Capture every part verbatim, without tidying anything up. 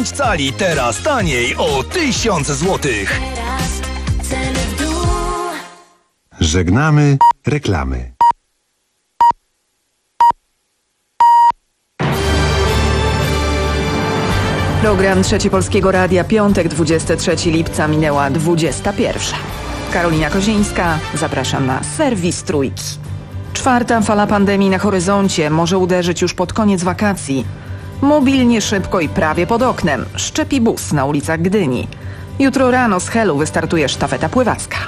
pięć cali, teraz taniej o tysiąc złotych. Żegnamy reklamy. Program Trzeci Polskiego Radia, piątek, dwudziestego trzeciego lipca, minęła dwudziesta pierwsza. Karolina Kozińska, zapraszam na serwis Trójki. Czwarta fala pandemii na horyzoncie może uderzyć już pod koniec wakacji. Mobilnie, szybko i prawie pod oknem. Szczepi bus na ulicach Gdyni. Jutro rano z Helu wystartuje sztafeta pływacka.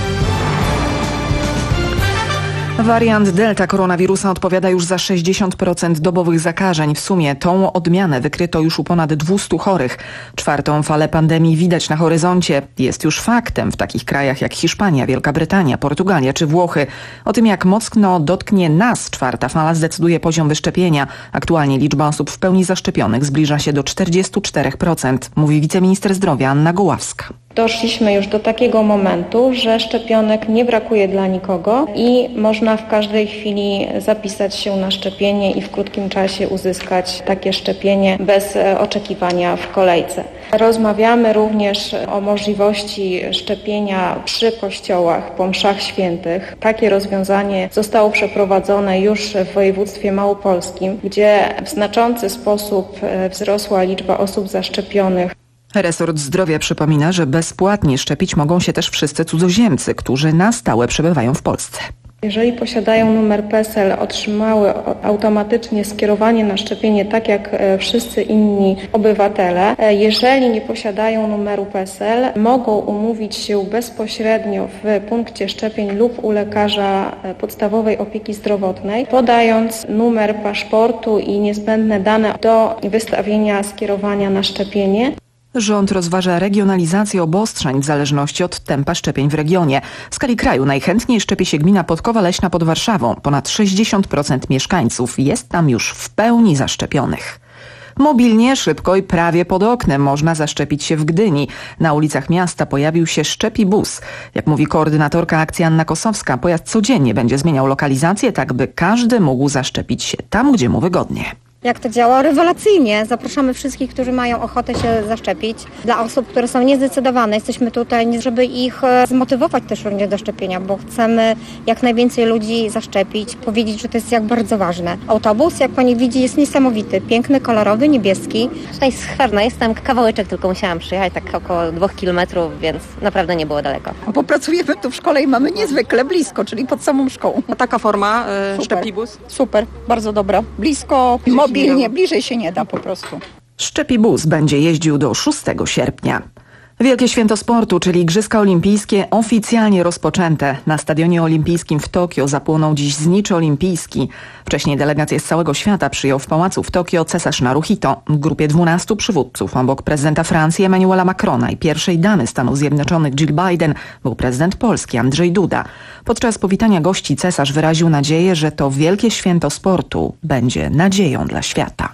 Wariant Delta koronawirusa odpowiada już za sześćdziesiąt procent dobowych zakażeń. W sumie tą odmianę wykryto już u ponad dwustu chorych. Czwartą falę pandemii widać na horyzoncie. Jest już faktem w takich krajach jak Hiszpania, Wielka Brytania, Portugalia czy Włochy. O tym, jak mocno dotknie nas czwarta fala, zdecyduje poziom wyszczepienia. Aktualnie liczba osób w pełni zaszczepionych zbliża się do czterdziestu czterech procent, mówi wiceminister zdrowia Anna Goławska. Doszliśmy już do takiego momentu, że szczepionek nie brakuje dla nikogo i można w każdej chwili zapisać się na szczepienie i w krótkim czasie uzyskać takie szczepienie bez oczekiwania w kolejce. Rozmawiamy również o możliwości szczepienia przy kościołach po mszach świętych. Takie rozwiązanie zostało przeprowadzone już w województwie małopolskim, gdzie w znaczący sposób wzrosła liczba osób zaszczepionych. Resort Zdrowia przypomina, że bezpłatnie szczepić mogą się też wszyscy cudzoziemcy, którzy na stałe przebywają w Polsce. Jeżeli posiadają numer P E S E L, otrzymały automatycznie skierowanie na szczepienie tak jak wszyscy inni obywatele. Jeżeli nie posiadają numeru P E S E L, mogą umówić się bezpośrednio w punkcie szczepień lub u lekarza podstawowej opieki zdrowotnej, podając numer paszportu i niezbędne dane do wystawienia skierowania na szczepienie. Rząd rozważa regionalizację obostrzeń w zależności od tempa szczepień w regionie. W skali kraju najchętniej szczepi się gmina Podkowa Leśna pod Warszawą. Ponad sześćdziesiąt procent mieszkańców jest tam już w pełni zaszczepionych. Mobilnie, szybko i prawie pod oknem można zaszczepić się w Gdyni. Na ulicach miasta pojawił się szczepi bus. Jak mówi koordynatorka akcji Anna Kosowska, pojazd codziennie będzie zmieniał lokalizację, tak by każdy mógł zaszczepić się tam, gdzie mu wygodnie. Jak to działa? Rewelacyjnie. Zapraszamy wszystkich, którzy mają ochotę się zaszczepić. Dla osób, które są niezdecydowane, jesteśmy tutaj, żeby ich zmotywować też również do szczepienia, bo chcemy jak najwięcej ludzi zaszczepić, powiedzieć, że to jest jak bardzo ważne. Autobus, jak pani widzi, jest niesamowity, piękny, kolorowy, niebieski. Tutaj z Chwerna jestem, kawałeczek tylko musiałam przyjechać, tak około dwóch kilometrów, więc naprawdę nie było daleko. Bo pracujemy tu w szkole i mamy niezwykle blisko, czyli pod samą szkołą. A taka forma e, szczepibus? Super, bardzo dobra. Blisko, mobilnie, bliżej się nie da po prostu. Szczepibus będzie jeździł do szóstego sierpnia. Wielkie Święto Sportu, czyli Igrzyska Olimpijskie, oficjalnie rozpoczęte. Na Stadionie Olimpijskim w Tokio zapłonął dziś znicz olimpijski. Wcześniej delegację z całego świata przyjął w pałacu w Tokio cesarz Naruhito. W grupie dwunastu przywódców obok prezydenta Francji Emmanuela Macrona i pierwszej damy Stanów Zjednoczonych Jill Biden był prezydent Polski Andrzej Duda. Podczas powitania gości cesarz wyraził nadzieję, że to Wielkie Święto Sportu będzie nadzieją dla świata.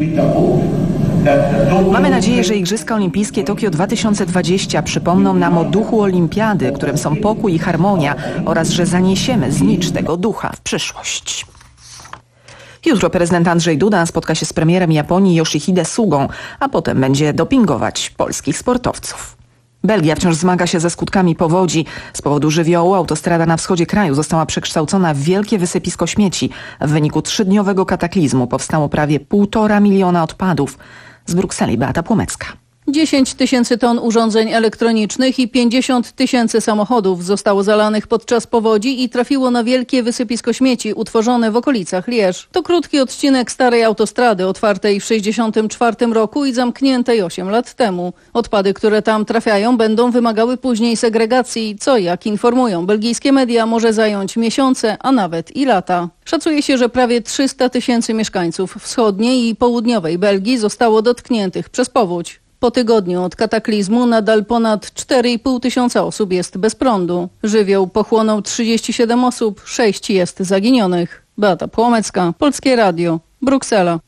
Mamy nadzieję, że Igrzyska Olimpijskie Tokio dwa tysiące dwadzieścia przypomną nam o duchu olimpiady, którym są pokój i harmonia, oraz że zaniesiemy znicz tego ducha w przyszłość. Jutro prezydent Andrzej Duda spotka się z premierem Japonii Yoshihide Sugą, a potem będzie dopingować polskich sportowców. Belgia wciąż zmaga się ze skutkami powodzi. Z powodu żywiołu autostrada na wschodzie kraju została przekształcona w wielkie wysypisko śmieci. W wyniku trzydniowego kataklizmu powstało prawie półtora miliona odpadów. Z Brukseli Beata Płomecka. dziesięć tysięcy ton urządzeń elektronicznych i pięćdziesiąt tysięcy samochodów zostało zalanych podczas powodzi i trafiło na wielkie wysypisko śmieci utworzone w okolicach Lierz. To krótki odcinek starej autostrady otwartej w sześćdziesiątym czwartym roku i zamkniętej osiem lat temu. Odpady, które tam trafiają, będą wymagały później segregacji, co, jak informują belgijskie media, może zająć miesiące, a nawet i lata. Szacuje się, że prawie trzysta tysięcy mieszkańców wschodniej i południowej Belgii zostało dotkniętych przez powódź. Po tygodniu od kataklizmu nadal ponad cztery i pół tysiąca osób jest bez prądu. Żywioł pochłonął trzydzieści siedem osób, sześć jest zaginionych. Beata Płomecka, Polskie Radio, Bruksela.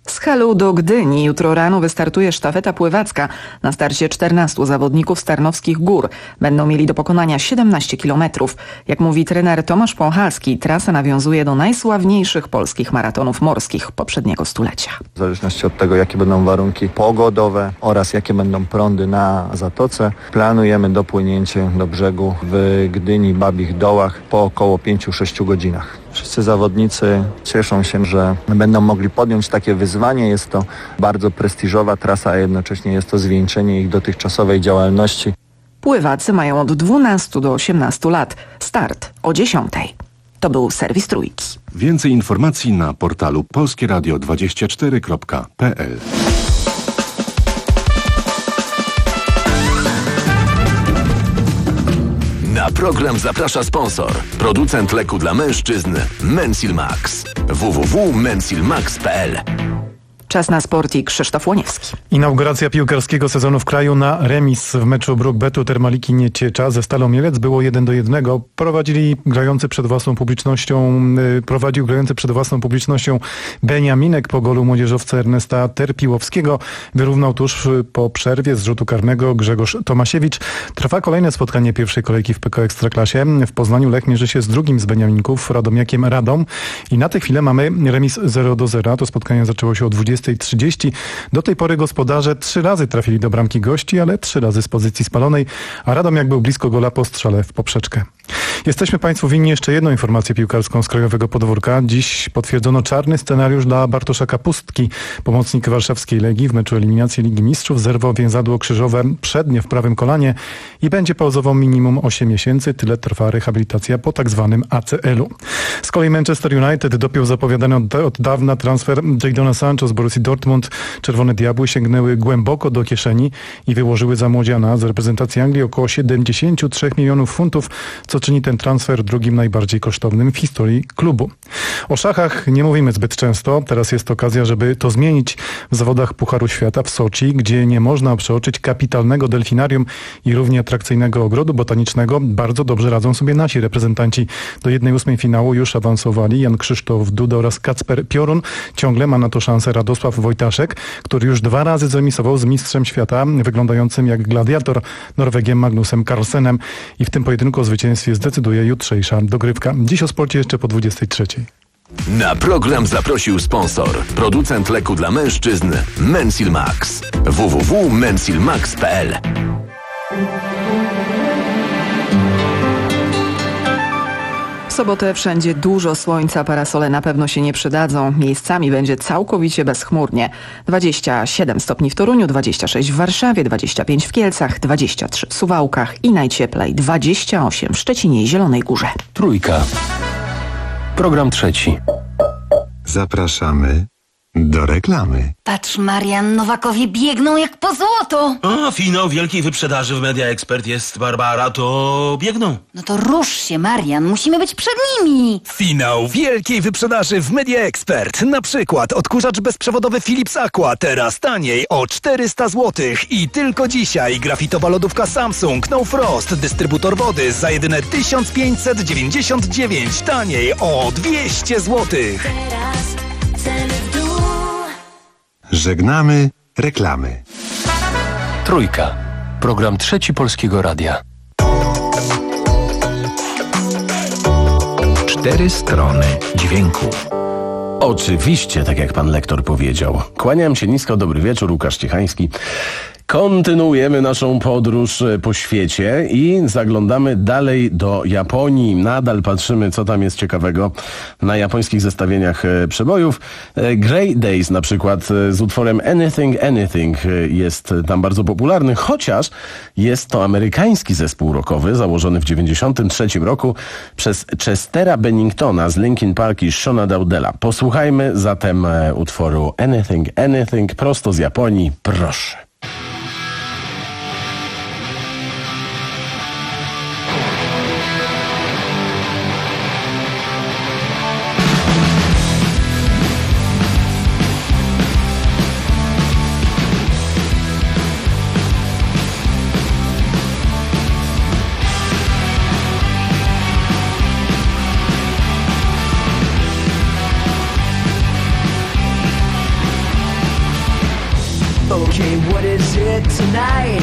Z Helu do Gdyni jutro rano wystartuje sztafeta pływacka. Na starcie czternastu zawodników z Tarnowskich Gór. Będą mieli do pokonania siedemnaście kilometrów. Jak mówi trener Tomasz Pąchalski, trasa nawiązuje do najsławniejszych polskich maratonów morskich poprzedniego stulecia. W zależności od tego, jakie będą warunki pogodowe oraz jakie będą prądy na zatoce, planujemy dopłynięcie do brzegu w Gdyni, Babich Dołach po około pięciu do sześciu godzinach. Wszyscy zawodnicy cieszą się, że będą mogli podjąć takie wyzwanie. Jest to bardzo prestiżowa trasa, a jednocześnie jest to zwieńczenie ich dotychczasowej działalności. Pływacy mają od dwunastu do osiemnastu lat. Start o dziesiątej. To był serwis Trójki. Więcej informacji na portalu polskie radio dwadzieścia cztery kropka p l. Na program zaprasza sponsor. Producent leku dla mężczyzn Mensil Max. w w w kropka mensil max kropka p l. Czas na sport i Krzysztof Łoniewski. Inauguracja piłkarskiego sezonu w kraju na remis w meczu Bruk-Betu Termaliki Nieciecza ze Stalą Mielec było jeden do jednego. Prowadzili grający przed własną publicznością, prowadził grający przed własną publicznością Beniaminek po golu młodzieżowca Ernesta Terpiłowskiego. Wyrównał tuż po przerwie z rzutu karnego Grzegorz Tomasiewicz. Trwa kolejne spotkanie pierwszej kolejki w P K Ekstraklasie. W Poznaniu Lech mierzy się z drugim z Beniaminków, Radomiakiem Radom. I na tę chwilę mamy remis zero do zera. To spotkanie zaczęło się o dwudziestej trzydzieści. Do tej pory gospodarze trzy razy trafili do bramki gości, ale trzy razy z pozycji spalonej, a Radomiak był blisko gola po strzale w poprzeczkę. Jesteśmy Państwu winni jeszcze jedną informację piłkarską z krajowego podwórka. Dziś potwierdzono czarny scenariusz dla Bartosza Kapustki. Pomocnik warszawskiej Legii w meczu eliminacji Ligi Mistrzów zerwał więzadło krzyżowe przednie w prawym kolanie i będzie pauzował minimum osiem miesięcy. Tyle trwa rehabilitacja po tak zwanym A C L-u. Z kolei Manchester United dopiął zapowiadany od, od dawna transfer Jadona Sancho z Borussii Dortmund. Czerwone Diabły sięgnęły głęboko do kieszeni i wyłożyły za młodziana z reprezentacji Anglii około siedemdziesiąt trzy milionów funtów, co czyni ten transfer drugim najbardziej kosztownym w historii klubu. O szachach nie mówimy zbyt często. Teraz jest okazja, żeby to zmienić w zawodach Pucharu Świata w Soczi, gdzie nie można przeoczyć kapitalnego delfinarium i równie atrakcyjnego ogrodu botanicznego. Bardzo dobrze radzą sobie nasi reprezentanci. Do jednej ósmej finału już awansowali Jan Krzysztof Duda oraz Kacper Piorun. Ciągle ma na to szansę Radosław Wojtaszek, który już dwa razy zremisował z mistrzem świata wyglądającym jak gladiator Norwegiem Magnusem Carlsenem i w tym pojedynku o zwycięstwie zdecyduje jutrzejsza dogrywka. Dziś o sporcie jeszcze po dwudziestej trzeciej. Na program zaprosił sponsor. Producent leku dla mężczyzn Mensil Max. w w w kropka mensil max kropka p l. W sobotę wszędzie dużo słońca, parasole na pewno się nie przydadzą. Miejscami będzie całkowicie bezchmurnie. dwadzieścia siedem stopni w Toruniu, dwadzieścia sześć w Warszawie, dwadzieścia pięć w Kielcach, dwadzieścia trzy w Suwałkach i najcieplej dwadzieścia osiem w Szczecinie i Zielonej Górze. Trójka. Program trzeci. Zapraszamy do reklamy. Patrz, Marian, Nowakowie biegną jak po złoto. O, finał wielkiej wyprzedaży w Media Expert jest, Barbara, to biegną. No to rusz się, Marian, musimy być przed nimi. Finał wielkiej wyprzedaży w Media Expert. Na przykład odkurzacz bezprzewodowy Philips Aqua, teraz taniej o czterysta złotych. I tylko dzisiaj grafitowa lodówka Samsung No Frost, dystrybutor wody za jedyne tysiąc pięćset dziewięćdziesiąt dziewięć, taniej o dwieście złotych. Żegnamy reklamy. Trójka. Program trzeci Polskiego Radia. Cztery strony dźwięku. Oczywiście, tak jak pan lektor powiedział. Kłaniam się nisko, dobry wieczór, Łukasz Ciechański. Kontynuujemy naszą podróż po świecie i zaglądamy dalej do Japonii. Nadal patrzymy, co tam jest ciekawego na japońskich zestawieniach przebojów. Grey Days na przykład z utworem Anything Anything jest tam bardzo popularny, chociaż jest to amerykański zespół rockowy założony w dziewięćdziesiątym trzecim roku przez Chestera Benningtona z Linkin Park i Shona Daudela. Posłuchajmy zatem utworu Anything Anything prosto z Japonii. Proszę. what is it tonight?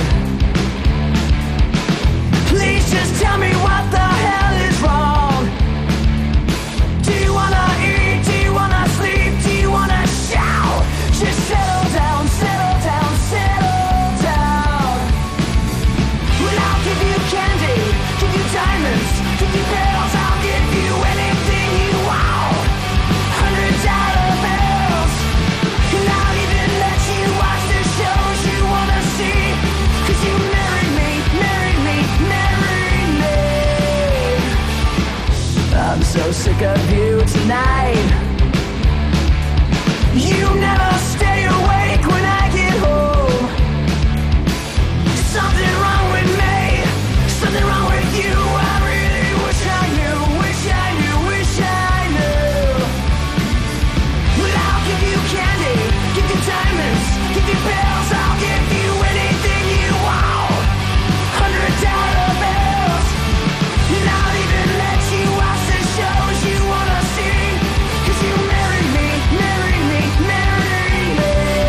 Please just tell me what the hell is wrong. Do you wanna eat? Do you wanna sleep? Do you wanna shout? Just settle down, settle down, settle down. Well, I'll give you candy, give you diamonds, give you bells. I'll give you anything you want. Hundred dollar bills. And I'll even let you watch the shows you wanna see. Cause you married me, married me, married me. I'm so sick of you tonight. You never stay awake when I get home. Something wrong with me, something wrong with you. I really wish I knew, wish I knew, wish I knew. Well, I'll give you candy, give you diamonds, give you bells. I'll give you anything you want. Hundred dollar bills. And I'll even let you watch the shows you wanna see. Cause you married me, married me, married me.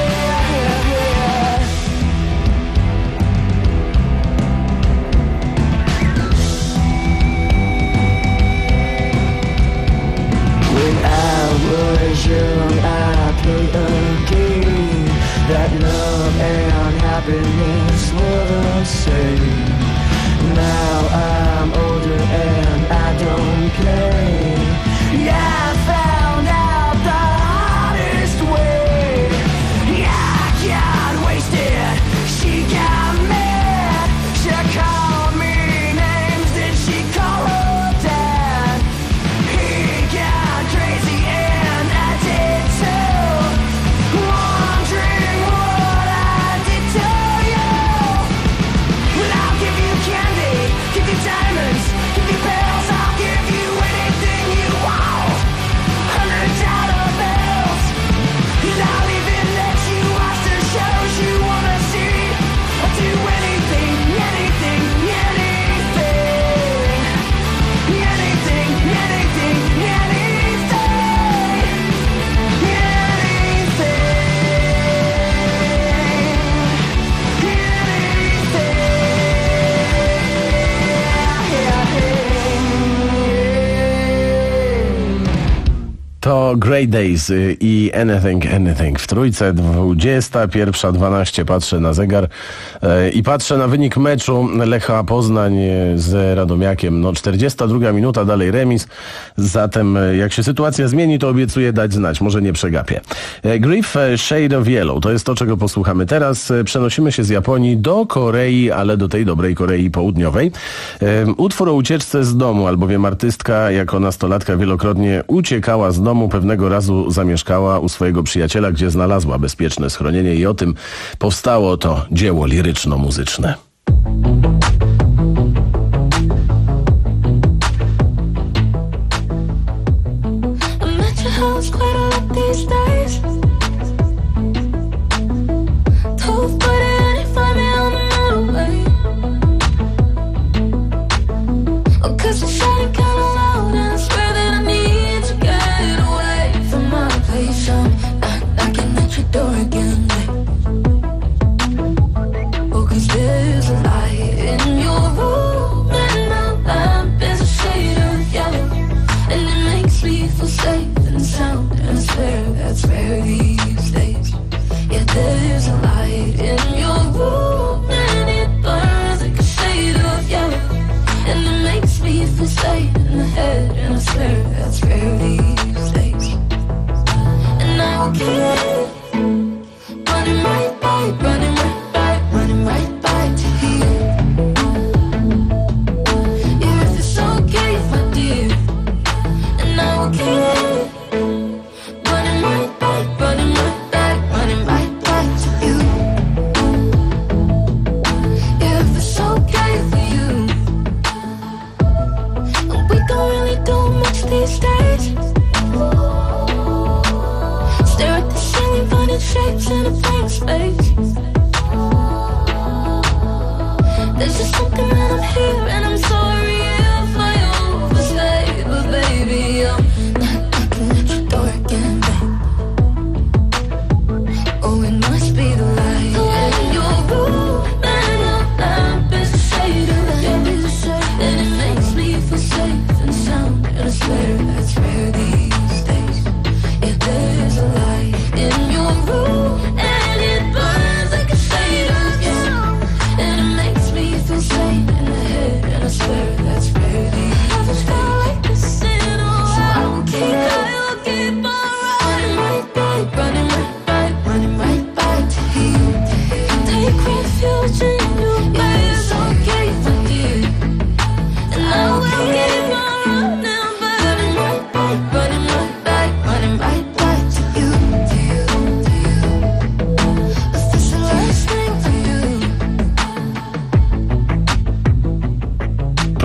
When I was young, I played a game that love and happiness were the same. Now I'm older and I don't play. Yeah, I found out the hardest way. Yeah, I got wasted, she got mad. She called me names, then she called her dad. He got crazy and I did too. Wondering what I did to you. Well, I'll give you candy, give you diamonds, give you bells. I'll give you anything you want. Hundred dollar bills. And I'll even let you watch the shows you wanna see. I'll do anything, anything, anything. Anything, anything, anything. To Grey Days y, i Anything, Anything w trójce. dwudziesta pierwsza dwanaście. Patrzę na zegar y, i patrzę na wynik meczu Lecha Poznań z Radomiakiem. No, czterdziesta druga minuta, dalej remis. Zatem y, jak się sytuacja zmieni, to obiecuję dać znać. Może nie przegapię. Y, Grief Shade of Yellow to jest to, czego posłuchamy teraz. Y, przenosimy się z Japonii do Korei, ale do tej dobrej Korei Południowej. Y, utwór o ucieczce z domu, albowiem artystka jako nastolatka wielokrotnie uciekała z domu. Pewnego razu zamieszkała u swojego przyjaciela, gdzie znalazła bezpieczne schronienie i o tym powstało to dzieło liryczno-muzyczne. Door again. Oh, 'cause there's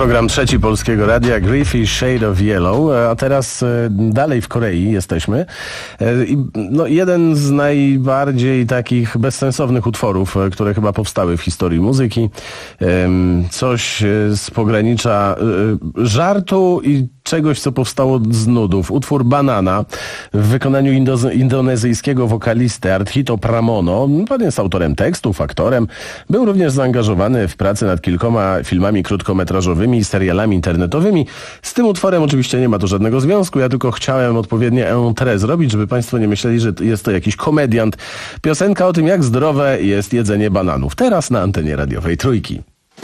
program Trzeci Polskiego Radia, Griffey Shade of Yellow, a teraz dalej w Korei jesteśmy. I no, jeden z najbardziej takich bezsensownych utworów, które chyba powstały w historii muzyki. Coś z pogranicza żartu i czegoś, co powstało z nudów. Utwór Banana w wykonaniu indo- indonezyjskiego wokalisty Ardhito Pramono. Pan jest autorem tekstów, aktorem. Był również zaangażowany w pracę nad kilkoma filmami krótkometrażowymi i serialami internetowymi. Z tym utworem oczywiście nie ma to żadnego związku. Ja tylko chciałem odpowiednie entrée zrobić, żeby państwo nie myśleli, że jest to jakiś komediant. Piosenka o tym, jak zdrowe jest jedzenie bananów. Teraz na antenie radiowej Trójki.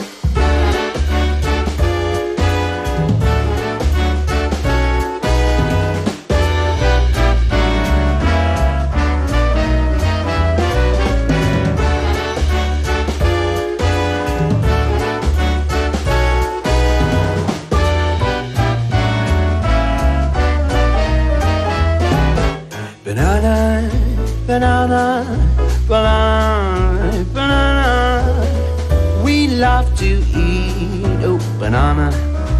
Banana, banana, banana, banana. We love to eat, oh, banana.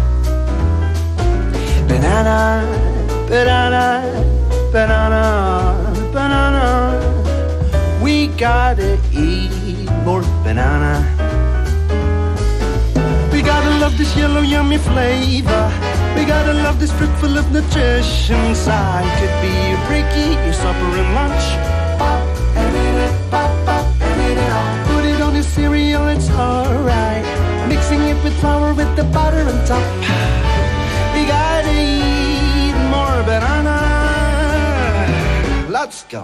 Banana, banana, banana, banana. We gotta eat more banana. We gotta love this yellow yummy flavor. We gotta love this fruit full of nutrition. Side could be your breaky, your supper and lunch. Pop and eat it, pop, pop and eat it all. Put it on your cereal, it's alright. Mixing it with flour with the butter on top. We gotta eat more banana. Let's go.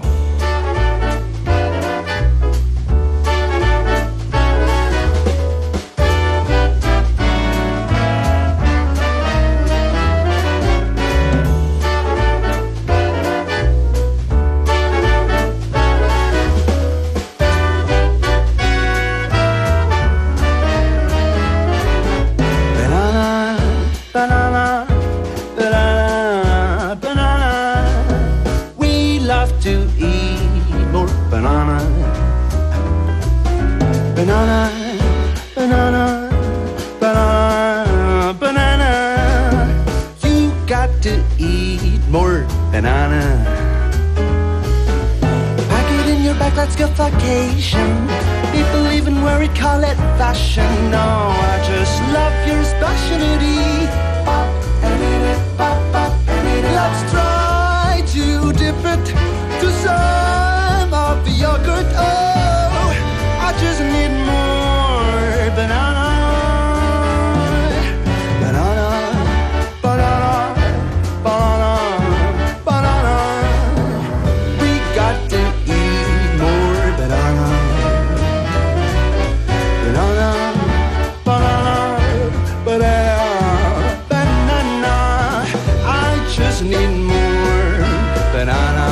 Banana, banana, banana. We love to eat more banana. Banana, banana, banana, banana. You got to eat more banana. Pack it in your bag, let's go vacation. People even wear it, call it fashion. No, I just love your specialty. Pop and eat it, pop, pop and eat it. Let's try to dip it to some of the yogurt. Oh, I just need more banana. Banana, banana, banana, banana. We got to eat more banana. Banana, banana, banana, banana. I just need more banana.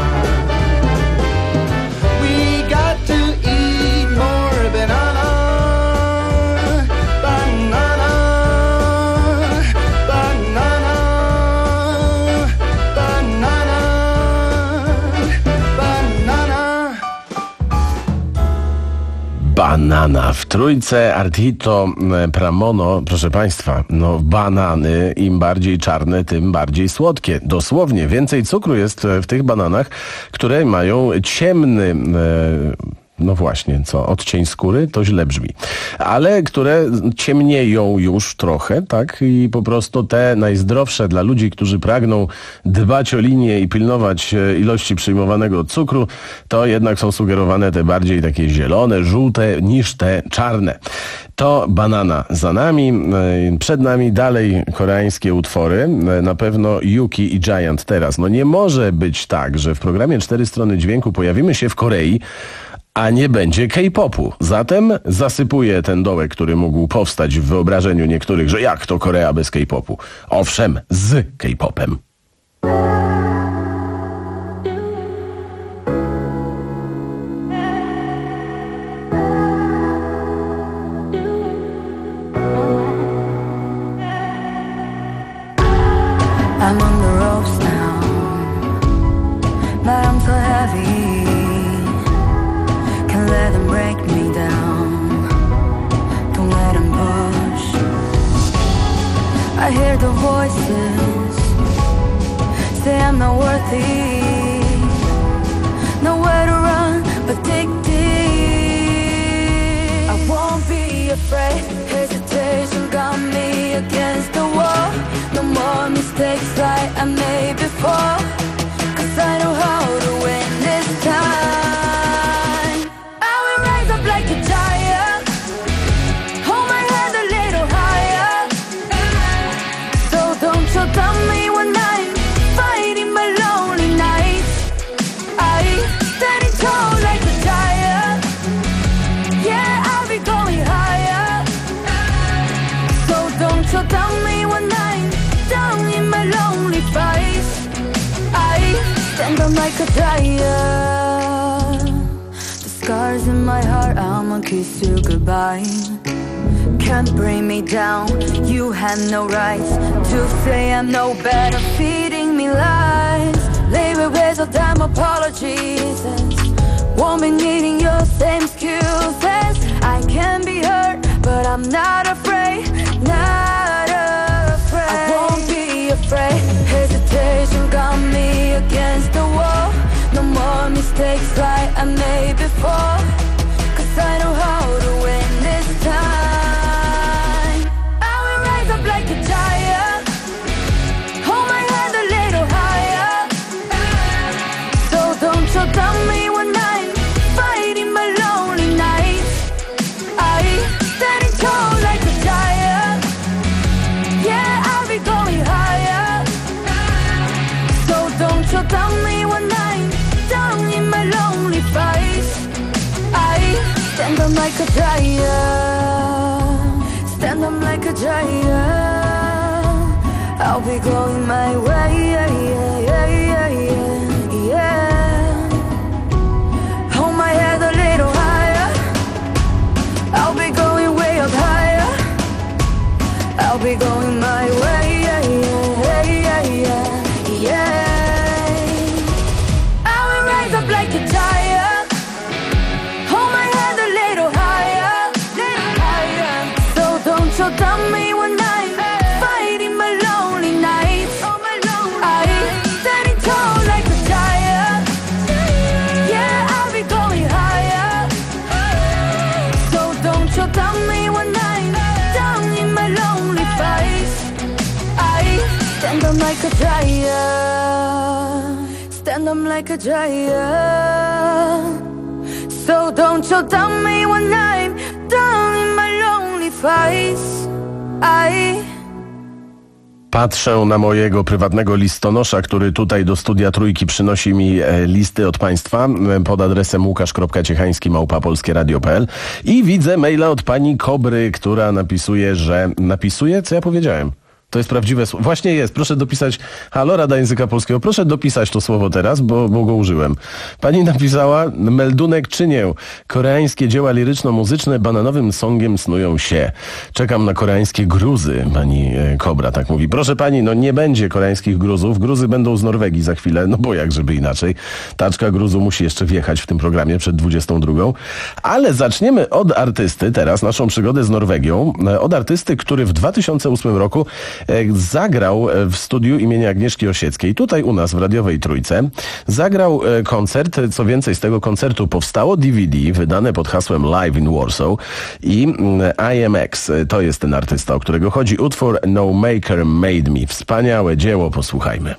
We got to eat more banana. Banana, banana, banana, banana. Banana w Trójce, Ardhito Pramono. Proszę państwa, no banany im bardziej czarne, tym bardziej słodkie. Dosłownie, więcej cukru jest w tych bananach, które mają ciemny... E, No właśnie, co? Odcień skóry? To źle brzmi. Ale które ciemnieją już trochę, tak? I po prostu te najzdrowsze dla ludzi, którzy pragną dbać o linię i pilnować ilości przyjmowanego cukru, to jednak są sugerowane te bardziej takie zielone, żółte niż te czarne. To banana za nami. Przed nami dalej koreańskie utwory. Na pewno Yuki i Giant teraz. No nie może być tak, że w programie Cztery Strony Dźwięku pojawimy się w Korei, a nie będzie K-popu. Zatem zasypuję ten dołek, który mógł powstać w wyobrażeniu niektórych, że jak to Korea bez K-popu? Owszem, z K-popem. I'm on the ropes now, but I'm so heavy. Can't let them break me down. Don't let them push. voices say I'm not worthy, nowhere to run but dig deep. I won't be afraid, hesitation got me against the wall. No more mistakes like I made before, 'cause I know how to win this time. I will rise up like a giant, hold my head a little higher. So don't you tell me when I'm fighting my lonely nights. I standing tall like a giant, yeah, I'll be going higher. So don't you tell me when I'm down in my lonely fights. I stand up like a giant. The scars in my heart, I'ma kiss you goodbye. Can't bring me down, you had no rights to say I'm no better, feeding me lies. Leave it with all damn apologies, won't be needing your same excuses. I can be hurt, but I'm not afraid, not afraid. I won't be afraid, hesitation got me against the wall. No more mistakes like I made before, 'cause I know how to win this time. I will rise up like a giant, hold my head a little higher. So don't you tell me when I'm fighting my lonely nights. I standing tall like a giant, yeah, I'll be going higher. So don't you tell me when I'm down in my lonely fights. I stand up like a giant, stand up like a giant. I'll be going my way, yeah, yeah, yeah, yeah, yeah. Hold my head a little higher, I'll be going way up higher. I'll be going my way, yeah, yeah, yeah, yeah, yeah. I will rise up like a giant, hold my head a little higher, little higher. So don't you tell me when I'm fighting my lonely nights. I standing tall like a giant, yeah, I'll be going higher. So don't you tell me when I'm down in my lonely fights. I stand up like a giant, stand up like a giant. So don't you tell me when I'm down in my lonely fights. I Patrzę na mojego prywatnego listonosza, który tutaj do studia Trójki przynosi mi e, listy od państwa e, pod adresem łukasz kropka ciechański małpa polskie radio kropka p l i widzę maila od pani Kobry, która napisuje, że... Napisuje? Co ja powiedziałem? To jest prawdziwe słowo. Właśnie jest. Proszę dopisać. Halo, Rada Języka Polskiego. Proszę dopisać to słowo teraz, bo, bo go użyłem. Pani napisała meldunek czynię. Koreańskie dzieła liryczno-muzyczne bananowym songiem snują się. Czekam na koreańskie gruzy. Pani e, Kobra tak mówi. Proszę pani, no nie będzie koreańskich gruzów. Gruzy będą z Norwegii za chwilę. No bo jak żeby inaczej. Taczka gruzu musi jeszcze wjechać w tym programie przed dwudziestą drugą. Ale zaczniemy od artysty. Teraz naszą przygodę z Norwegią. E, od artysty, który w dwa tysiące ósmym roku zagrał w studiu imienia Agnieszki Osieckiej, tutaj u nas w radiowej Trójce. Zagrał koncert, co więcej z tego koncertu powstało D V D wydane pod hasłem Live in Warsaw i I M X, to jest ten artysta, o którego chodzi. Utwór No Maker Made Me. Wspaniałe dzieło, posłuchajmy.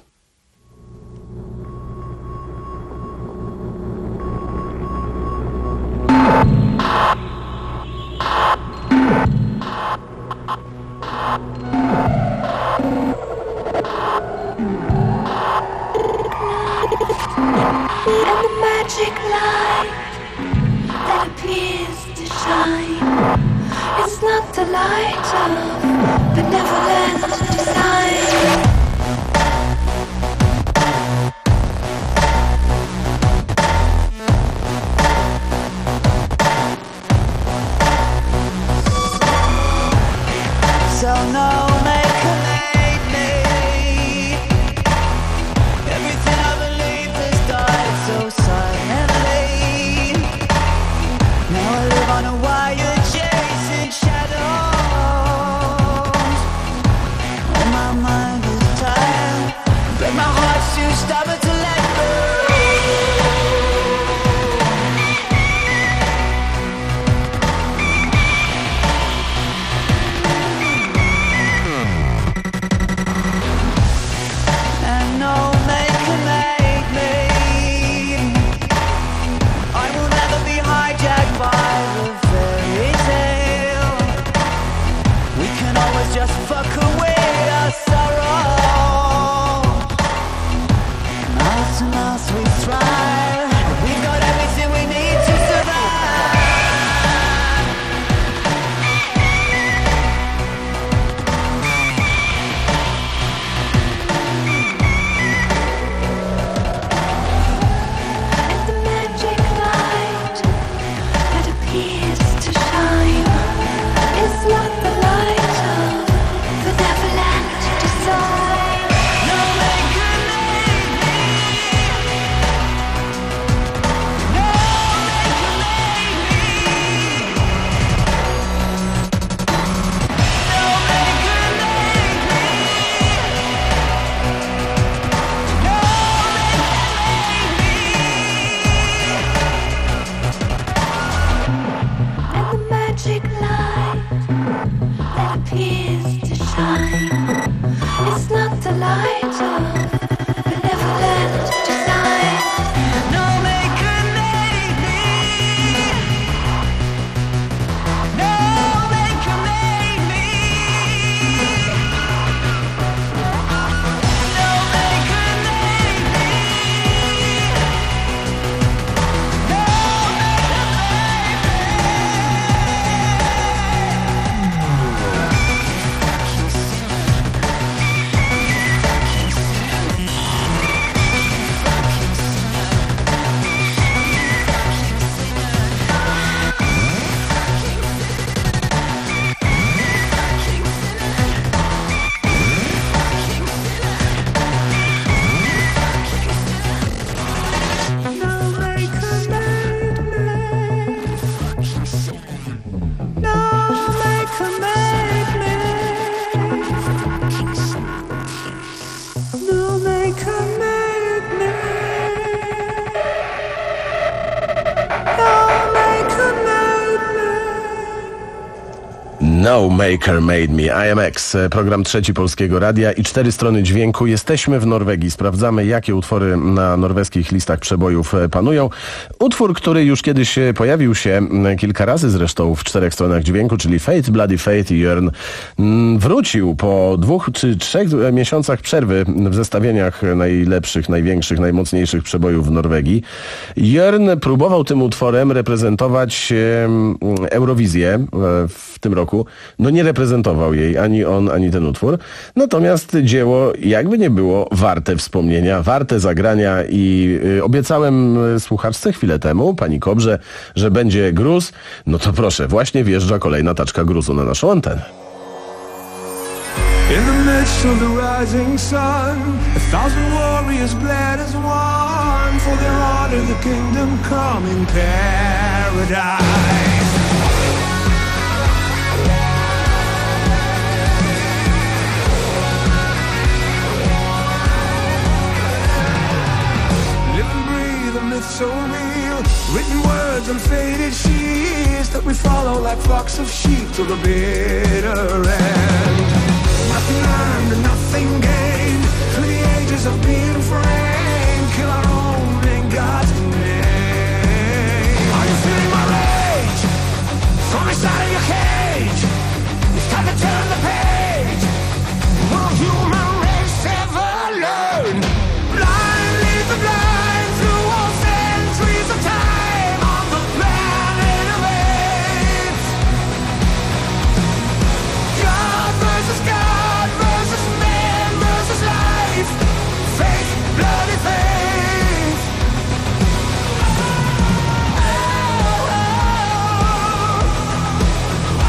and the magic light that appears to shine. It's not the light of benevolent design. So no maker made me. Everything I believed has died so silently. Now I live on a wire chasing shadows. No Maker Made Me, I M X, program trzeci Polskiego Radia i cztery strony dźwięku. Jesteśmy w Norwegii, sprawdzamy, jakie utwory na norweskich listach przebojów panują. Utwór, który już kiedyś pojawił się kilka razy zresztą w czterech stronach dźwięku, czyli Fate, Bloody Fate i Jörn, wrócił po dwóch czy trzech miesiącach przerwy w zestawieniach najlepszych, największych, najmocniejszych przebojów w Norwegii. Jörn próbował tym utworem reprezentować Eurowizję w tym roku. No nie reprezentował jej ani on, ani ten utwór. Natomiast dzieło, jakby nie było, warte wspomnienia, warte zagrania i y, obiecałem słuchaczce chwilę temu, pani Kobrze, że będzie gruz. No to proszę, właśnie wjeżdża kolejna taczka gruzu na naszą antenę. In the midst of the rising sun, a thousand warriors bled as one, for their honor the kingdom come in paradise. So real, written words and faded sheets that we follow like flocks of sheep to the bitter end. Nothing earned and nothing gained, through the ages of being framed, kill our own in God's name. Are you feeling my rage? From inside of your cage, it's time to turn the page. Will human race ever learn? Blind lead the blind through all centuries of time on the planet of apes. God versus God versus man versus life. Faith, bloody faith. Oh, oh,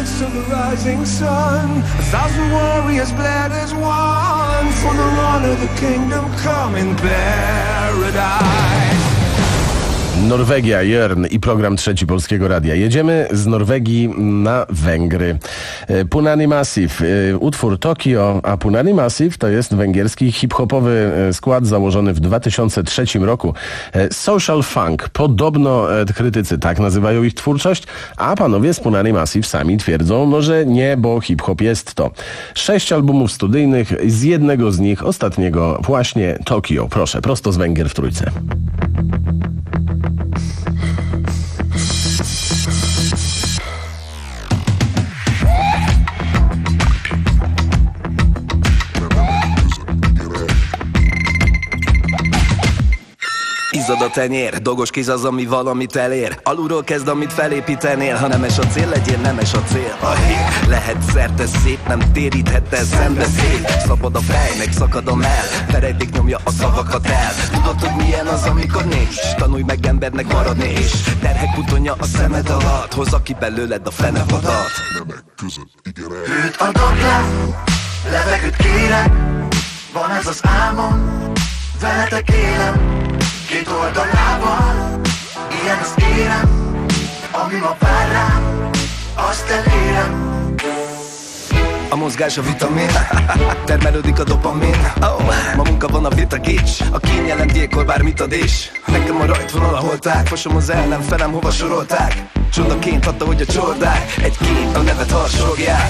dance to the rising sun. A thousand warriors bled as one for the run of the kingdom come in paradise. Norwegia, Jörn i program Trzeci Polskiego Radia. Jedziemy z Norwegii na Węgry. Punani Massive, utwór Tokio, a Punani Massive to jest węgierski hip-hopowy skład założony w dwa tysiące trzecim roku. Social Funk. Podobno krytycy tak nazywają ich twórczość, a panowie z Punani Massive sami twierdzą, no że nie, bo hip-hop jest to. Sześć albumów studyjnych, z jednego z nich, ostatniego właśnie Tokio. Proszę, prosto z Węgier w trójce. Izzad a tenyér, dolgos kéz az, ami valamit elér. Alulról kezd, amit felépítenél. Ha nemes a cél, legyél nemes a cél. A hír lehet szerte szép, nem téríthet el szembe szép. Szabad a fej, meg szakadom el. Feredék nyomja a szavakat el. Tudod, hogy milyen az, amikor nincs. Tanulj meg embernek maradni is. Terhek putonja a szemed alatt. Hozza ki belőled a fenevadat. Nemek között, igen el. Hűt adok le, levegőt kérek. Van ez az álmom, veletek élem. Két oldalával, ilyen az érem. Ami ma vár rám, azt elérem. A mozgás a vitamin, termelődik a dopamin. Oh, ma munka van, a vita gics. A kényelem gyilkol bármit ad is. Nekem a rajtvonal a holták, fosom az ellenfelem, hova sorolták. Csodaként adta, hogy a csordák egy kép, a nevet harsogják.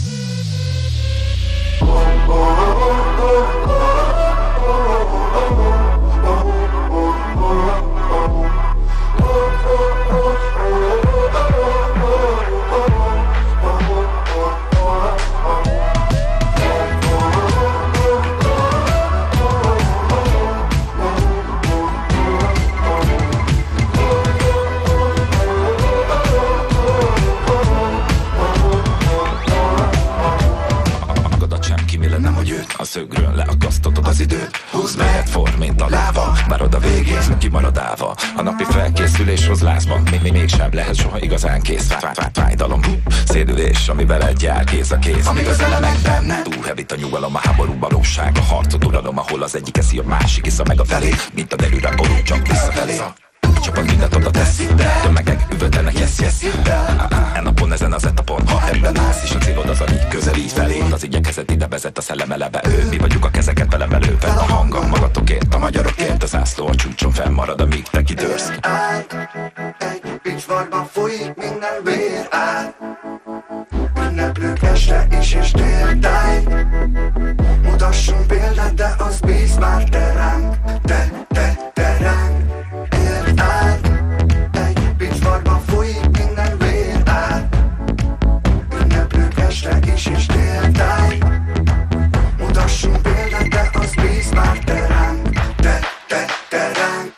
A szögről leakasztatod az időt. Húzd lehet form, mint a láva. Várod a végét, kimarad állva. A napi felkészüléshoz lázban. Még, még mégsem lehet soha igazán kész. Fá, fá, fájdalom, szédülés, ami veled jár kéz a kéz. Amíg az elemek benne. Túl hevít a nyugalom, a háború valóság. A harcot uralom, ahol az egyik eszi, a másik iszza meg a felé. Mint a derűre ború, csak visszafelé. Csapat mindent oda tesz, tömegek üvöltelnek, yes, yes. E napon, ezen az etapon, ha ebben állsz, és a célod az, ami közelít felé. Az igyekezet ide vezet, a szellem eleve ő. Mi vagyunk a kezeket belevelő, fel a hangom magatokért, a magyarokért. Az ászló a csúcson fennmarad, amíg te kitörsz. Egy picsvarban folyik minden vér át. Ünneplők este is és déltáj. Mutassunk példát, de az bíz már te ránk. Te, te, te ránk. Ért át. Egy picsvarban folyik minden vér át. Ünneplők este is és déltáj. Mutassunk példát, de az bíz már te ránk. Te, te, te ránk.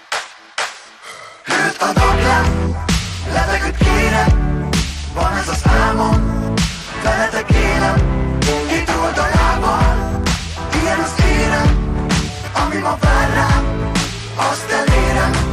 Hűt adok le, levegőt kérek. Van ez az álmom, veletek élem. Két oldalával, ilyen az érem. Ami ma vár rám, azt elérem.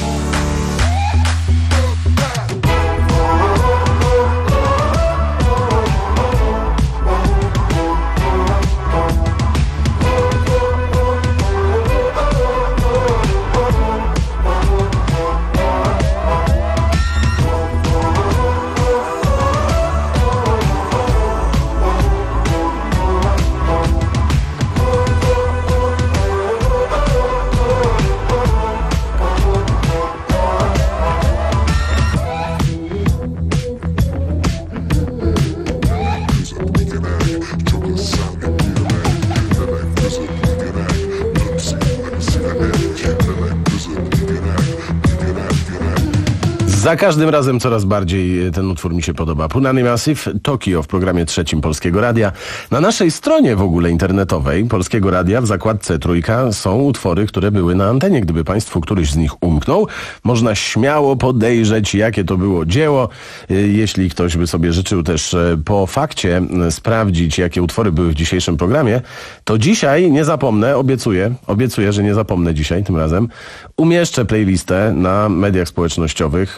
Za każdym razem coraz bardziej ten utwór mi się podoba. Punani Massive, Tokio w programie Trzecim Polskiego Radia. Na naszej stronie w ogóle internetowej Polskiego Radia w zakładce Trójka są utwory, które były na antenie. Gdyby Państwu któryś z nich umknął, można śmiało podejrzeć, jakie to było dzieło. Jeśli ktoś by sobie życzył też po fakcie sprawdzić, jakie utwory były w dzisiejszym programie, to dzisiaj nie zapomnę, obiecuję, obiecuję, że nie zapomnę dzisiaj tym razem, umieszczę playlistę na mediach społecznościowych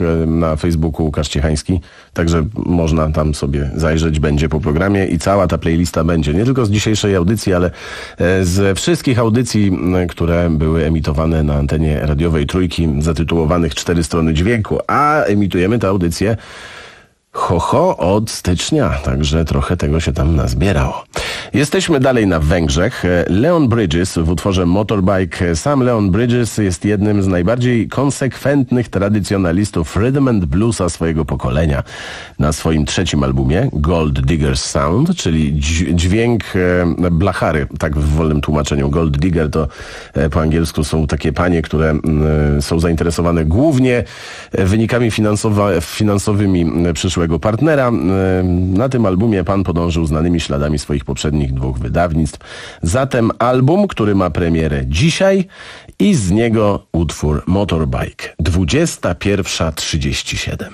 na Facebooku Łukasz Ciechański, także można tam sobie zajrzeć, będzie po programie i cała ta playlista będzie, nie tylko z dzisiejszej audycji, ale z wszystkich audycji, które były emitowane na antenie radiowej Trójki, zatytułowanych Cztery strony dźwięku, a emitujemy tę audycję ho, ho od stycznia, także trochę tego się tam nazbierało. Jesteśmy dalej na Węgrzech. Leon Bridges w utworze Motorbike. Sam Leon Bridges jest jednym z najbardziej konsekwentnych tradycjonalistów rhythm and bluesa swojego pokolenia. Na swoim trzecim albumie Gold Digger's Sound, czyli dźwięk blachary, tak w wolnym tłumaczeniu. Gold Digger to po angielsku są takie panie, które są zainteresowane głównie wynikami finansowa- finansowymi przyszłego partnera. Na tym albumie pan podążył znanymi śladami swoich poprzednich dwóch wydawnictw. Zatem album, który ma premierę dzisiaj i z niego utwór Motorbike. dwudziesta pierwsza trzydzieści siedem.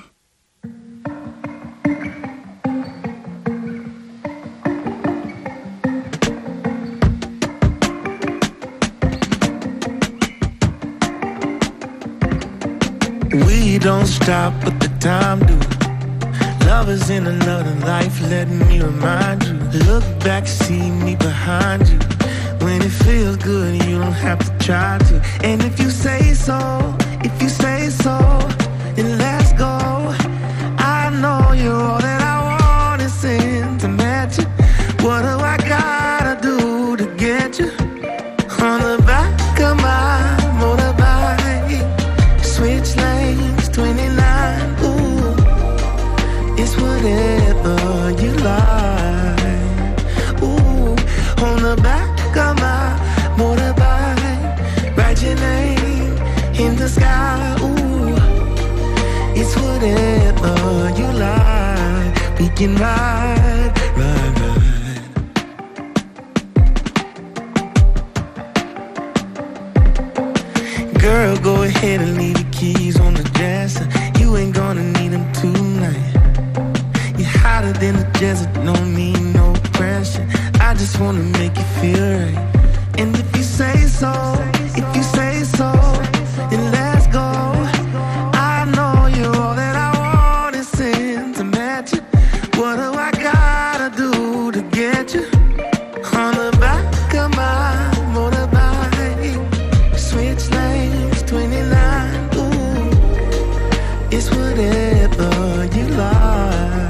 We don't stop but the time do. Love is in another life, let me remind you. Look back, see me behind you. When it feels good, you don't have to try to. And if you say so, if you say so, then let's go. I know you're all that I want is sentimental. What do I gotta do to get you on the back of my motorbike? Switch lanes, twenty-nine, ooh. It's whatever you like. Ooh, on the back of my motorbike, write your name in the sky. Ooh, it's whatever you like. We can ride, ride, ride. Girl, go ahead and leave the keys on the dresser. You ain't gonna need them tonight. Hotter than the desert, no need no pressure. I just wanna make you feel right. And if you say so, if you say so, then let's go. I know you're all that I want is sentimental. What do I gotta do to get you on the back of my motorbike? Switch lanes, twenty-nine, ooh. It's whatever you like.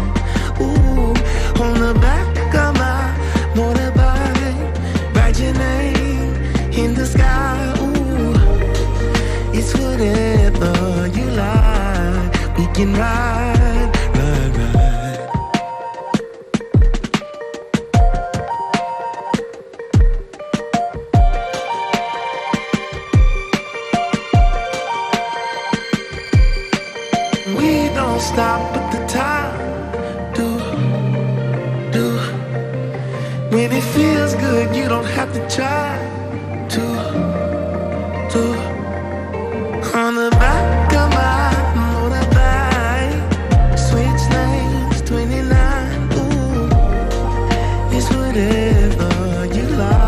On the back of my motorbike, write your name in the sky. Ooh, it's whatever you like. We can ride, ride, ride. We don't stop at the time. When it feels good, you don't have to try to, to. On the back of my motorbike, switch lanes, twenty-nine, ooh. It's whatever you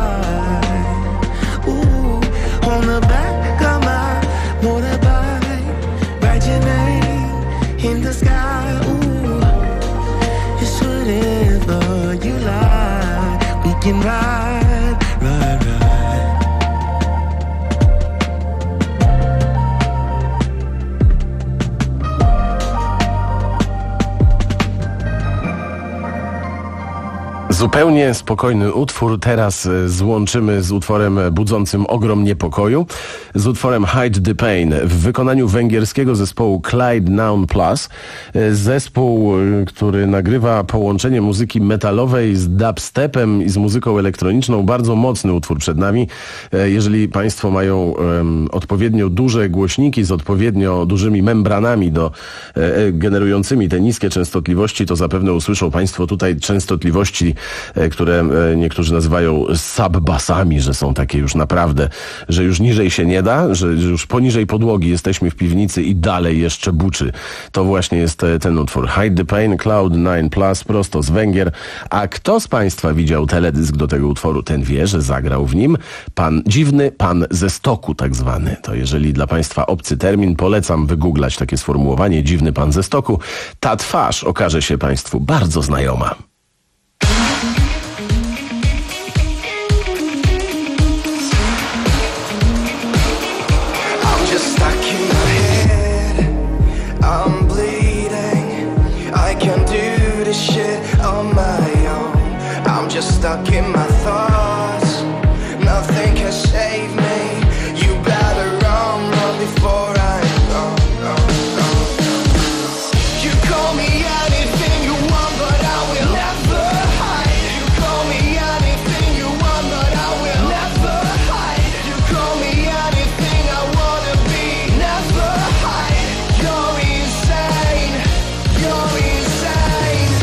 like. Ooh, on the back of my motorbike, write your name in the sky. Ooh, it's whatever you like. We can ride, ride, ride. Zupełnie spokojny utwór teraz złączymy z utworem budzącym ogrom niepokoju, z utworem Hide the Pain w wykonaniu węgierskiego zespołu Clyde Noun Plus. Zespół, który nagrywa połączenie muzyki metalowej z dubstepem i z muzyką elektroniczną. Bardzo mocny utwór przed nami. Jeżeli Państwo mają um, odpowiednio duże głośniki z odpowiednio dużymi membranami do e, generującymi te niskie częstotliwości, to zapewne usłyszą Państwo tutaj częstotliwości e, które e, niektórzy nazywają subbasami, że są takie już naprawdę, że już niżej się nie da, że już poniżej podłogi jesteśmy w piwnicy i dalej jeszcze buczy. To właśnie jest e, ten utwór. Hide the Pain, Cloud nine Plus, prosto z Węgier. A kto z Państwa widział teledysk do tego utworu, ten wie, że zagrał w nim pan dziwny pan ze stoku tak zwany. To jeżeli dla Państwa obcy termin, polecam wygooglać takie sformułowanie dziwny pan ze stoku. Ta twarz okaże się Państwu bardzo znajoma. I'm just stuck in my head, I'm bleeding, I can't do this shit on my own. I'm just stuck in my thoughts, nothing can save me. You better run, run before I'm gone, gone, gone. You call me anything you want, but I will never hide. You call me anything you want, but I will never hide. You call me anything I wanna be, never hide. You're insane, you're insane.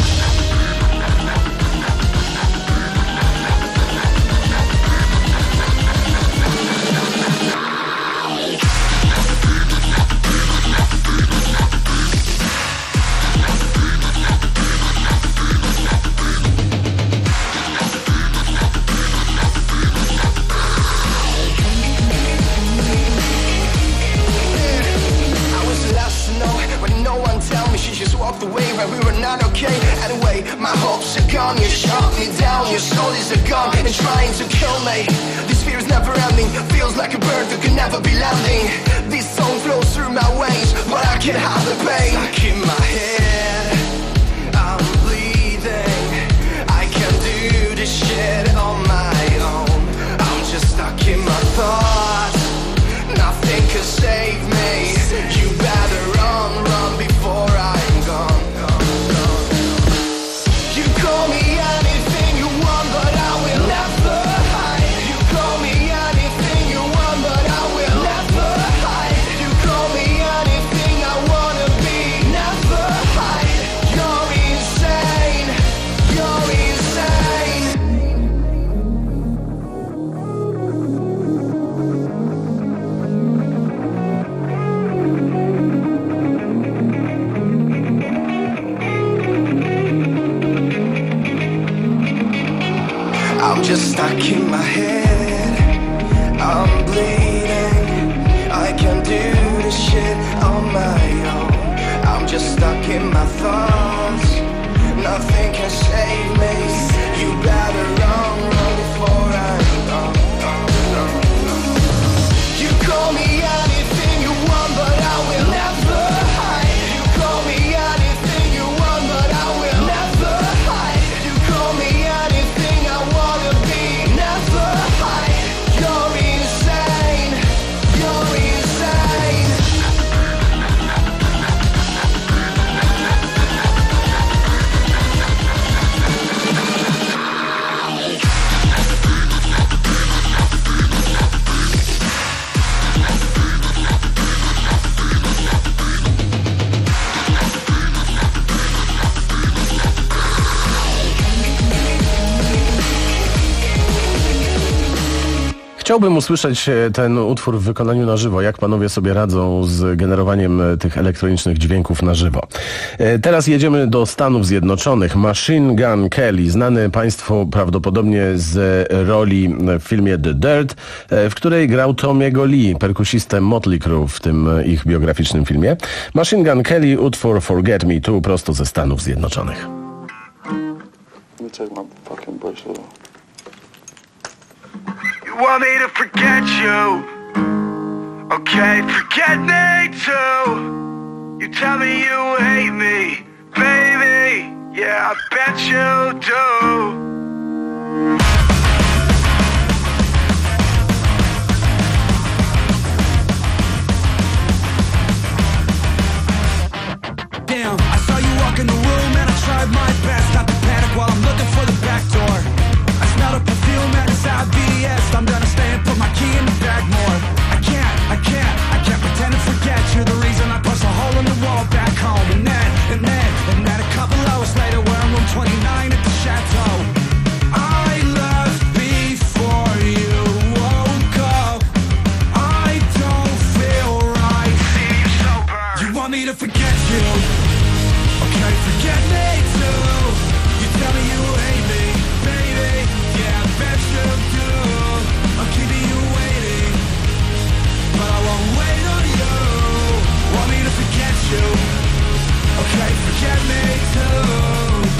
I was lost to know, but no one tell me. She just walked away when we were not okay. Anyway, my hopes are gone, you shot me down. Your soul is a gun and trying to kill me. This fear is never ending, feels like a bird that can never be landing. This song flows through my veins, but I can't have the pain. Stuck in my head, I'm bleeding, I can't do this shit on my own. I'm just stuck in my thoughts, nothing can save me. You better run, run before I'm gone, gone, gone. You call me anything you want, but I will never hide. You call me anything you want, but I will never hide. You call me anything I wanna be, never hide. You're insane, you're insane. I'm just stuck in my head, I'm bleeding, I can't do this shit on my own. I'm just stuck in my thoughts, nothing can save me. You better run, run before I'm gone, gone, gone, gone. You call me anything you want, but I will never hide. You call me anything you want, but I will never hide. You call me anything I wanna be, never hide. You're insane, you're insane. Chciałbym usłyszeć e, ten utwór w wykonaniu na żywo. Jak panowie sobie radzą z generowaniem e, tych elektronicznych dźwięków na żywo. E, Teraz jedziemy do Stanów Zjednoczonych. Machine Gun Kelly, znany państwu prawdopodobnie z roli w filmie The Dirt, e, w której grał Tommy'ego Lee, perkusistę Motley Crue w tym e, ich biograficznym filmie. Machine Gun Kelly, utwór Forget Me, tu prosto ze Stanów Zjednoczonych. Let me take my fucking bracelet off. You want me to forget you? Okay, forget me too. You tell me you hate me, baby. Yeah, I bet you do. Damn, I saw you walk in the room and I tried my best not to panic while I'm looking for the back door. I smelled a perfume at his I B S. I'm gonna stay and put my key in the bag more. I can't, I can't, I can't pretend to forget. You're the reason I punched a hole in the wall back home. And then, and then, and then a couple hours later we're in room twenty-nine at the Chateau. me to forget you. Okay, forget me too. You tell me you hate me, baby. Yeah, I bet you do. I'm keeping you waiting, but I won't wait on you. Want me to forget you? Okay, forget me too.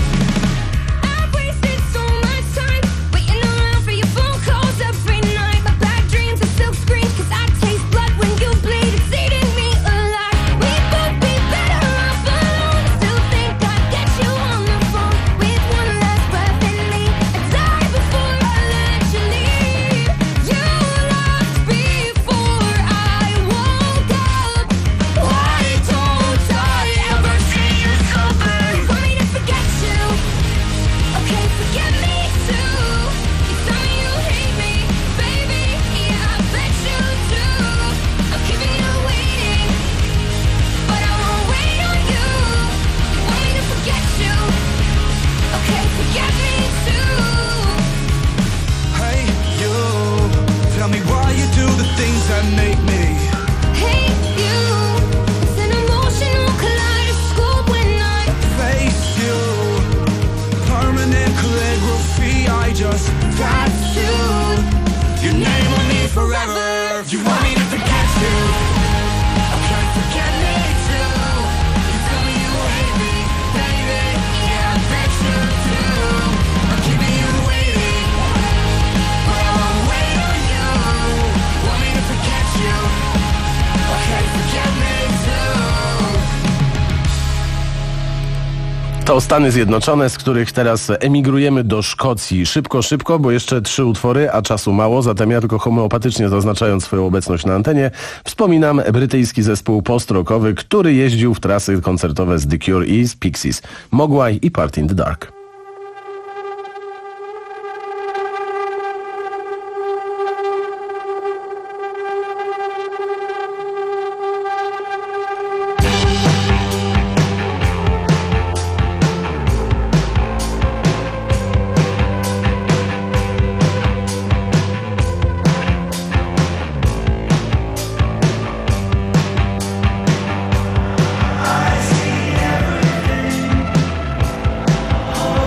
To Stany Zjednoczone, z których teraz emigrujemy do Szkocji. Szybko, szybko, bo jeszcze trzy utwory, a czasu mało, zatem ja tylko homeopatycznie zaznaczając swoją obecność na antenie, wspominam brytyjski zespół post-rockowy, który jeździł w trasy koncertowe z The Cure i z Pixies. Mogwai i Party in the Dark. I see everything.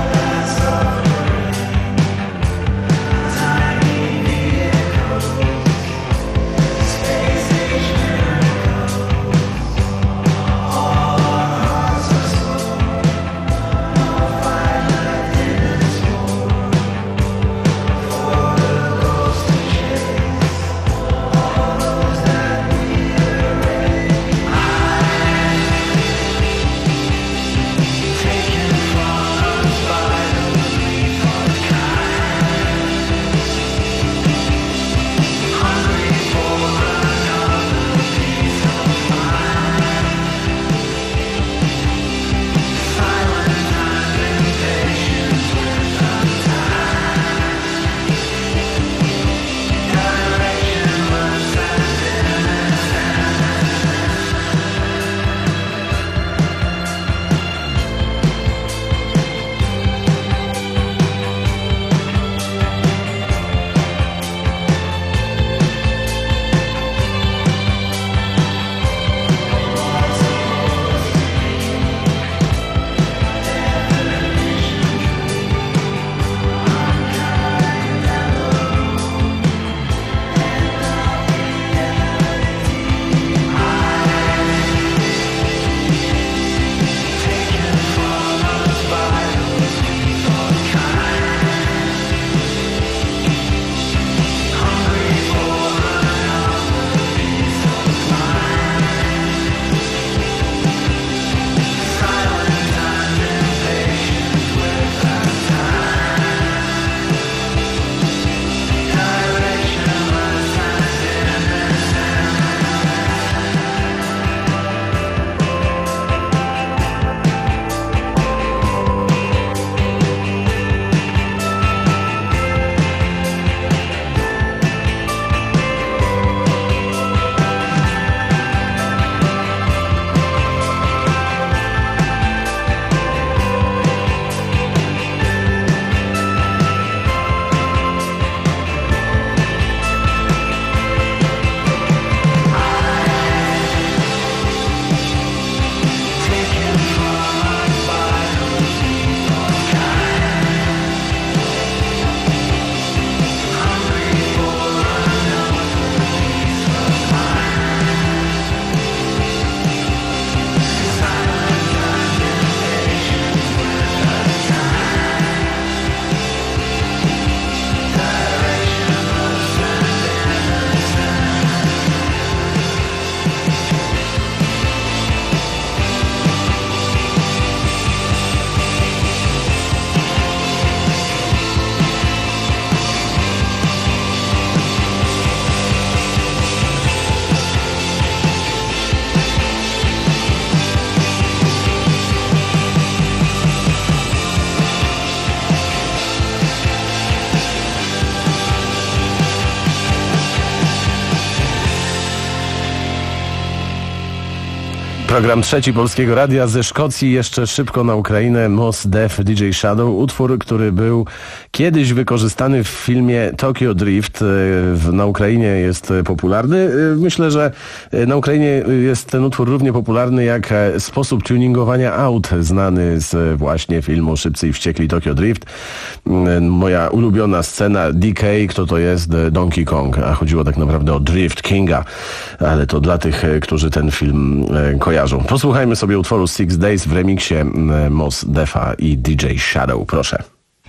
Program trzeci Polskiego Radia. Ze Szkocji jeszcze szybko na Ukrainę. Mos Def, D J Shadow. Utwór, który był kiedyś wykorzystany w filmie Tokyo Drift. Na Ukrainie jest popularny. Myślę, że na Ukrainie jest ten utwór równie popularny jak sposób tuningowania aut znany z właśnie filmu Szybcy i Wściekli Tokyo Drift. Moja ulubiona scena D K, kto to jest? Donkey Kong. A chodziło tak naprawdę o Drift Kinga. Ale to dla tych, którzy ten film kojarzą. Posłuchajmy sobie utworu Six Days w remiksie Mos Defa i D J Shadow. Proszę.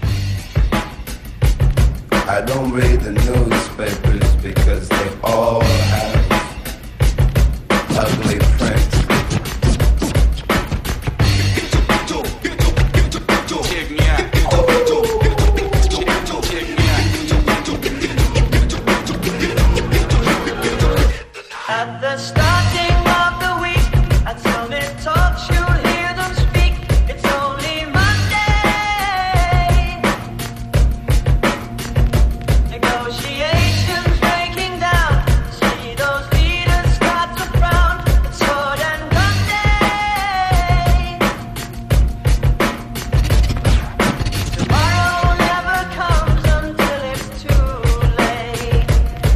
I don't read the newspapers because they all have ugly prints. At the starting of the week, at Summit Talks, you'll hear them speak. It's only Monday. Negotiations breaking down. See those leaders start to frown. It's sword and gun day. Tomorrow never comes until it's too late.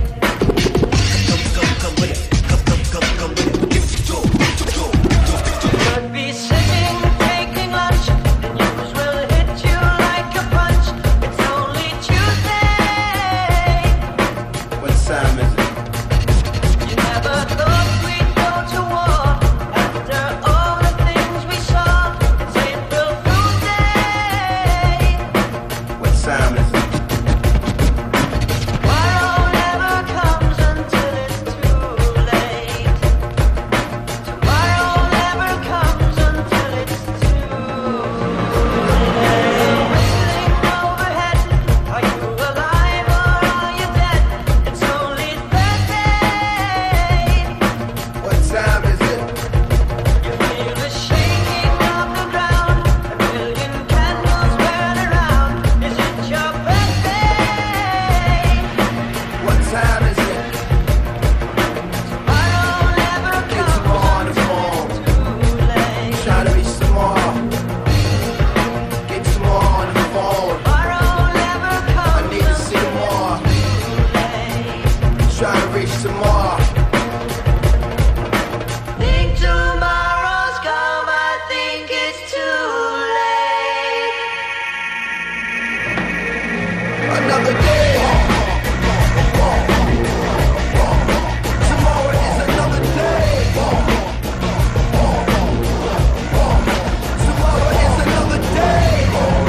Could be sitting, taking lunch, the news will hit you like a punch. It's only Tuesday. What time is it? You never thought we'd go to war after all the things we saw. It's April Fool's Day. What time is it? Tomorrow never comes until it's too late. Tomorrow never comes until it's too late. Whistling overhead, are you alive or are you dead? It's only Thursday. What time is it? You feel the shaking of the ground, a million candles burn around. Is it your birthday? What time is it? Tomorrow never Get some more on the phone. Try to reach some more. Get some more on the phone. Tomorrow never I comes need to see more. Try to reach some more. Think tomorrow's come, I think it's too late. Another day. Tomorrow is another day. Tomorrow is another day.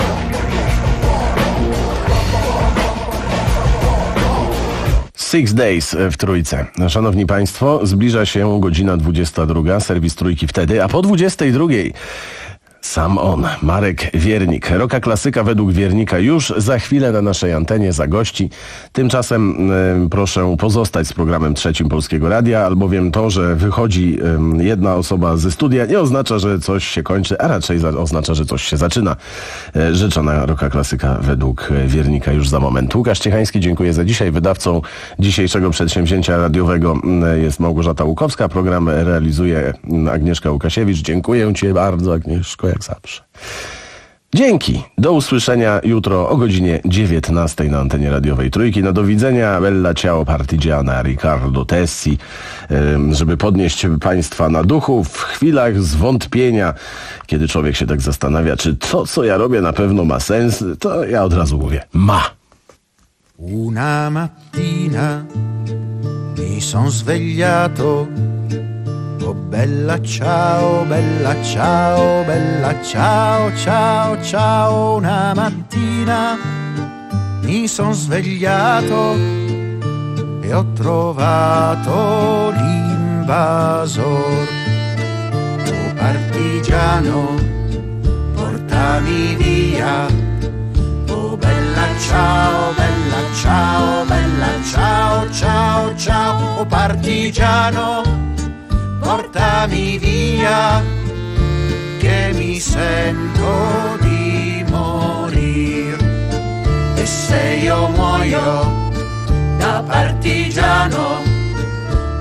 Six Days w Trójce. Szanowni Państwo, zbliża się godzina dwudziesta druga, serwis Trójki wtedy, a po dwudziestej drugiej sam on, Marek Wiernik. Roka klasyka według Wiernika już za chwilę na naszej antenie zagości. Tymczasem y, proszę pozostać z programem trzecim Polskiego Radia, albowiem to, że wychodzi y, jedna osoba ze studia nie oznacza, że coś się kończy, a raczej za, oznacza, że coś się zaczyna. Y, życzona Roka klasyka według Wiernika już za moment. Łukasz Ciechański, dziękuję za dzisiaj. Wydawcą dzisiejszego przedsięwzięcia radiowego y, jest Małgorzata Łukowska. Program realizuje Agnieszka Łukasiewicz. Dziękuję Ci bardzo, Agnieszko, jak zawsze. Dzięki. Do usłyszenia jutro o godzinie dziewiętnastej na antenie radiowej Trójki. No do widzenia. Bella ciao partigiana Riccardo Tessi. Żeby podnieść Państwa na duchu w chwilach zwątpienia, kiedy człowiek się tak zastanawia, czy to, co ja robię, na pewno ma sens, to ja od razu mówię, ma. Una mattina mi son svegliato. Oh bella ciao, bella ciao, bella ciao, ciao, ciao. Una mattina mi son svegliato e ho trovato l'invasor. Oh partigiano, portami via. Oh bella ciao, bella ciao, bella ciao, ciao, ciao. Oh partigiano, portami via, che mi sento di morir. E se io muoio da partigiano,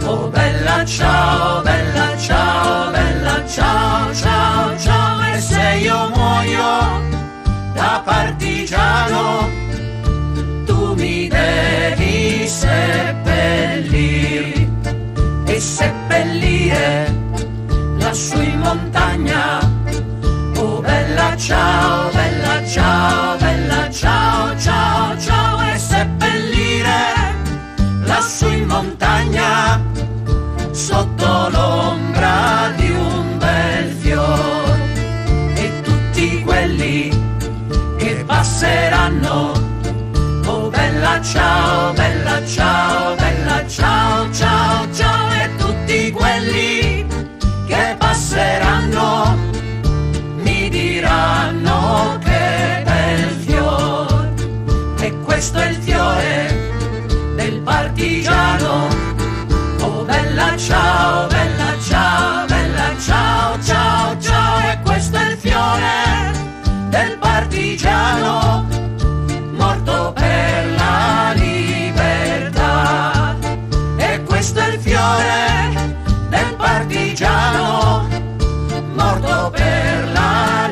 Oh bella ciao, bella ciao, bella ciao, ciao, ciao. E se io muoio da partigiano, tu mi devi seppellire e seppellire lassù in montagna. Oh bella ciao, bella ciao, bella ciao, ciao, ciao. E seppellire lassù in montagna sotto l'ombra di un bel fior. E tutti quelli che passeranno, oh bella ciao, bella ciao, bella ciao, ciao, ciao. E tutti quelli che passeranno mi diranno che bel fior. E questo è il fiore del partigiano. Oh bella ciao, bella ciao, bella ciao, ciao, ciao. E questo è il fiore del partigiano, morto per la libertà. E questo è il fiore del partigiano, morto per la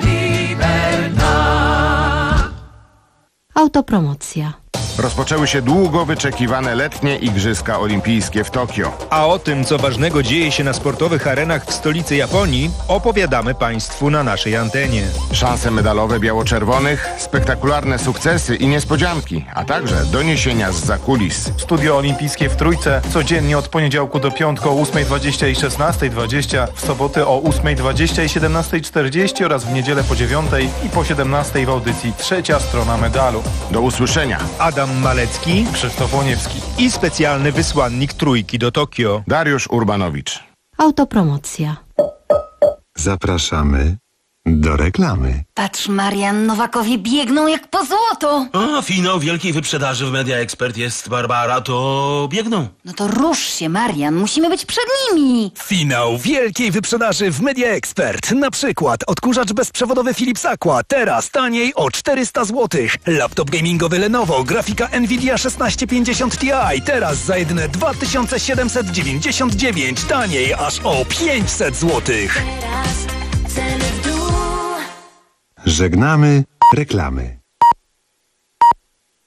libertà. Autopromocja. Rozpoczęły się długo wyczekiwane letnie Igrzyska Olimpijskie w Tokio. A o tym, co ważnego dzieje się na sportowych arenach w stolicy Japonii, opowiadamy Państwu na naszej antenie. Szanse medalowe biało-czerwonych, spektakularne sukcesy i niespodzianki, a także doniesienia zza kulis. Studio Olimpijskie w Trójce codziennie od poniedziałku do piątku o ósmej dwadzieścia i szesnastej dwadzieścia, w soboty o ósmej dwadzieścia i siedemnastej czterdzieści oraz w niedzielę po dziewiątej i po siedemnastej w audycji Trzecia Strona Medalu. Do usłyszenia. Adam Malecki, Krzysztof Łoniewski i specjalny wysłannik Trójki do Tokio, Dariusz Urbanowicz. Autopromocja. Zapraszamy do reklamy. Patrz, Marian, Nowakowie biegną jak po złoto. A, finał wielkiej wyprzedaży w Media Expert jest, Barbara, to biegną. No to rusz się, Marian, musimy być przed nimi. Finał wielkiej wyprzedaży w Media Expert. Na przykład odkurzacz bezprzewodowy Philips Aqua, teraz taniej o czterysta złotych. Laptop gamingowy Lenovo, grafika Nvidia szesnaście pięćdziesiąt Ti, teraz za jedyne dwa tysiące siedemset dziewięćdziesiąt dziewięć, taniej aż o pięćset złotych. Żegnamy reklamy.